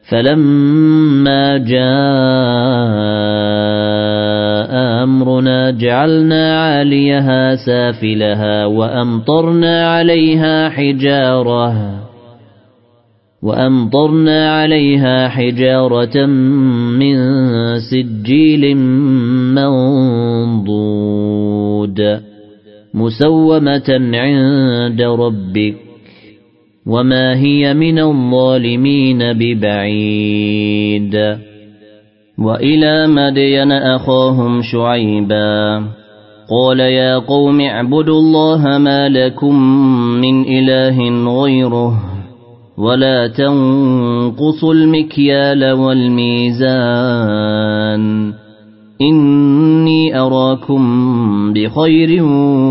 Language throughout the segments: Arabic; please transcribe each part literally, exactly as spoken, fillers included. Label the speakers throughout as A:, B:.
A: فلما جاء أمرنا جعلنا عاليها سافلها وأمطرنا عليها حجارة وأمطرنا عليها حجارة من سجيل منضود مسومة عند ربك وما هي من الظالمين ببعيد. وإلى مدين أخاهم شعيبا قال يا قوم اعبدوا الله ما لكم من إله غيره ولا تنقصوا المكيال والميزان إني أراكم بخير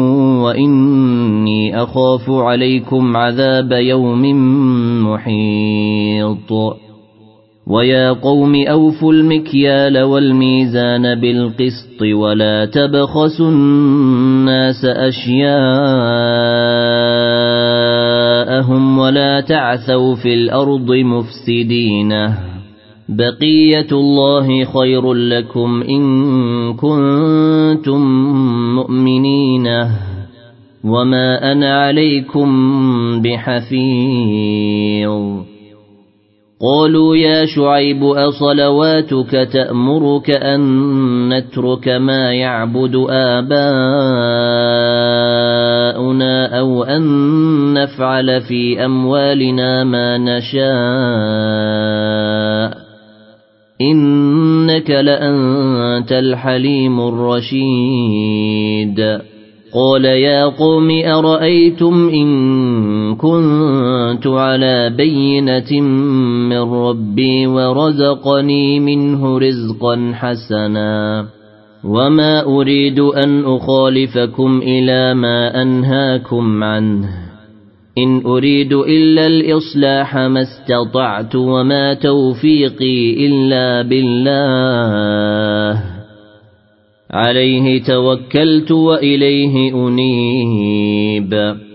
A: وإني أخاف عليكم عذاب يوم محيط. ويا قوم أوفوا المكيال والميزان بالقسط ولا تبخسوا الناس أشياءهم ولا تعثوا في الأرض مفسدين بقية الله خير لكم إن كنتم مؤمنين وما أنا عليكم بحفيظ. قالوا يا شعيب أصلواتك تأمرك أن نترك ما يعبد آباؤنا أو أن نفعل في أموالنا ما نشاء إنك لأنت الحليم الرشيد. قال يا قوم أرأيتم إن كنت على بينة من ربي ورزقني منه رزقا حسنا وما أريد أن أخالفكم إلى ما أنهاكم عنه إن أريد إلا الإصلاح ما استطعت وما توفيقي إلا بالله عليه توكلت وإليه أنيب.